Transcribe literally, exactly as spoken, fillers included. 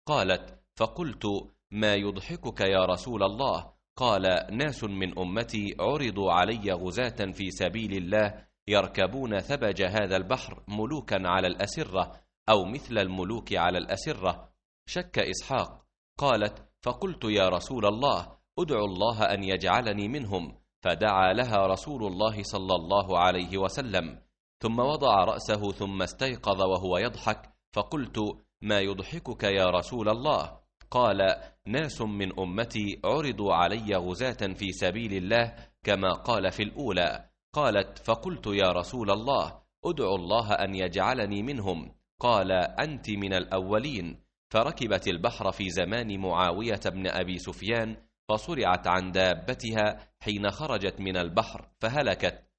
قالت: فقلت: ما يضحكك يا رسول الله؟ قال: ناس من أمتي عرضوا علي غزاة في سبيل الله يركبون ثبج هذا البحر ملوكا على الأسرة، أو مثل الملوك على الأسرة. شك إسحاق. قالت: فقلت: يا رسول الله، أدعو الله أن يجعلني منهم، فدعا لها رسول الله صلى الله عليه وسلم، ثم وضع رأسه ثم استيقظ وهو يضحك، فقلت: ما يضحكك يا رسول الله؟ قال: ناس من أمتي عرضوا علي غزاة في سبيل الله كما قال في الأولى. قالت: فقلت: يا رسول الله، أدعو الله أن يجعلني منهم. قال: أنت من الأولين. فركبت البحر في زمان معاوية بن أبي سفيان، فصرعت عن دابتها حين خرجت من البحر فهلكت،